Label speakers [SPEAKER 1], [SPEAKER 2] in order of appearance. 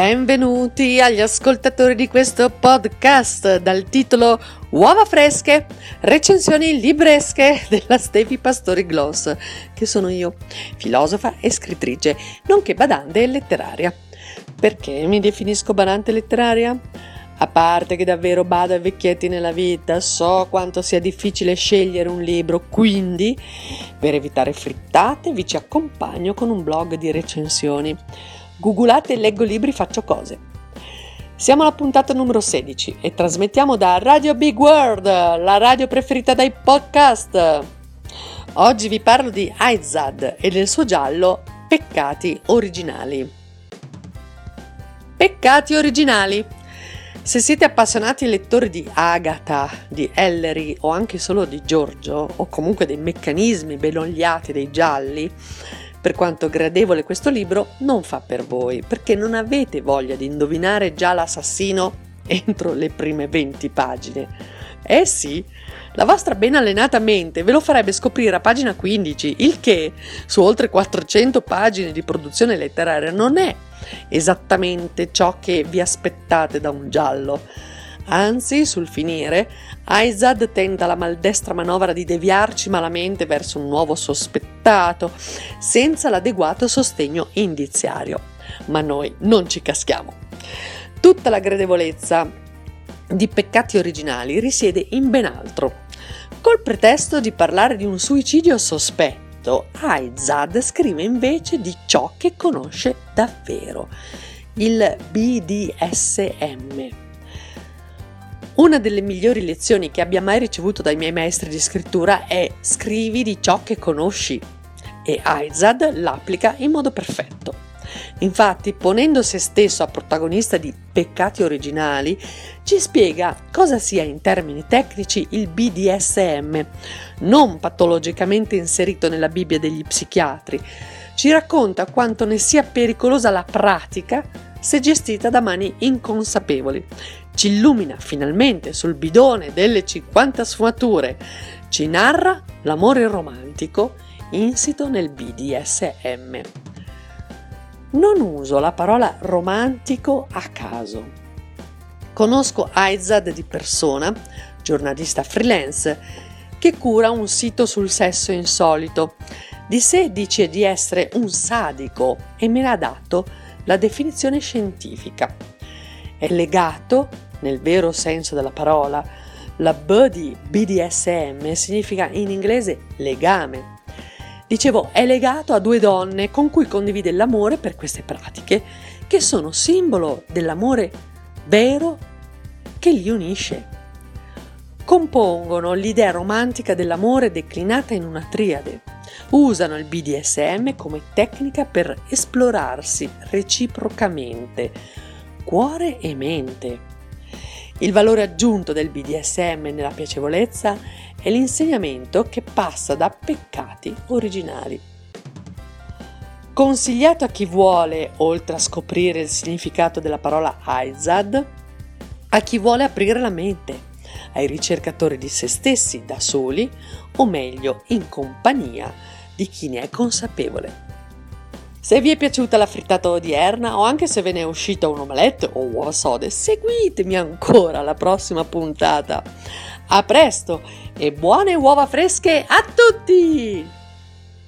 [SPEAKER 1] Benvenuti agli ascoltatori di questo podcast dal titolo Uova fresche, recensioni libresche della Stefi Pastori Gloss, che sono io, filosofa e scrittrice, nonché badante letteraria. Perché mi definisco badante letteraria? A parte che davvero bado ai vecchietti nella vita, so quanto sia difficile scegliere un libro, quindi per evitare frittate vi ci accompagno con un blog di recensioni. Googolate leggo libri, faccio cose. Siamo alla puntata numero 16 e trasmettiamo da Radio Big World, la radio preferita dai podcast. Oggi vi parlo di Aizad e del suo giallo Peccati originali. Peccati originali. Se siete appassionati lettori di Agatha, di Ellery o anche solo di Giorgio, o comunque dei meccanismi ben oliati dei gialli, per quanto gradevole questo libro, non fa per voi, perché non avete voglia di indovinare già l'assassino entro le prime 20 pagine. Eh sì, la vostra ben allenata mente ve lo farebbe scoprire a pagina 15, il che, su oltre 400 pagine di produzione letteraria, non è esattamente ciò che vi aspettate da un giallo. Anzi, sul finire, Aizad tenta la maldestra manovra di deviarci malamente verso un nuovo sospettato, senza l'adeguato sostegno indiziario. Ma noi non ci caschiamo. Tutta la gradevolezza di Peccati originali risiede in ben altro. Col pretesto di parlare di un suicidio sospetto, Aizad scrive invece di ciò che conosce davvero, il BDSM. Una delle migliori lezioni che abbia mai ricevuto dai miei maestri di scrittura è scrivi di ciò che conosci, e Aizad l'applica in modo perfetto. Infatti, ponendo se stesso a protagonista di Peccati originali, ci spiega cosa sia in termini tecnici il BDSM, non patologicamente inserito nella Bibbia degli psichiatri. Ci racconta quanto ne sia pericolosa la pratica se gestita da mani inconsapevoli. Ci illumina finalmente sul bidone delle 50 sfumature. Ci narra l'amore romantico insito nel BDSM. Non uso la parola romantico a caso. Conosco Aizad di persona, giornalista freelance, che cura un sito sul sesso insolito. Di sé dice di essere un sadico e me l'ha dato la definizione scientifica. È legato, nel vero senso della parola, la B di BDSM significa in inglese legame. Dicevo, è legato a due donne con cui condivide l'amore per queste pratiche, che sono simbolo dell'amore vero che li unisce. Compongono l'idea romantica dell'amore declinata in una triade. Usano il BDSM come tecnica per esplorarsi reciprocamente, cuore e mente. Il valore aggiunto del BDSM nella piacevolezza è l'insegnamento che passa da peccati originali. Consigliato a chi vuole, oltre a scoprire il significato della parola Aizad, a chi vuole aprire la mente, ai ricercatori di se stessi da soli, o meglio, in compagnia di chi ne è consapevole. Se vi è piaciuta la frittata odierna o anche se ve ne è uscita un omelette o uova sode, seguitemi ancora alla prossima puntata. A presto e buone uova fresche a tutti!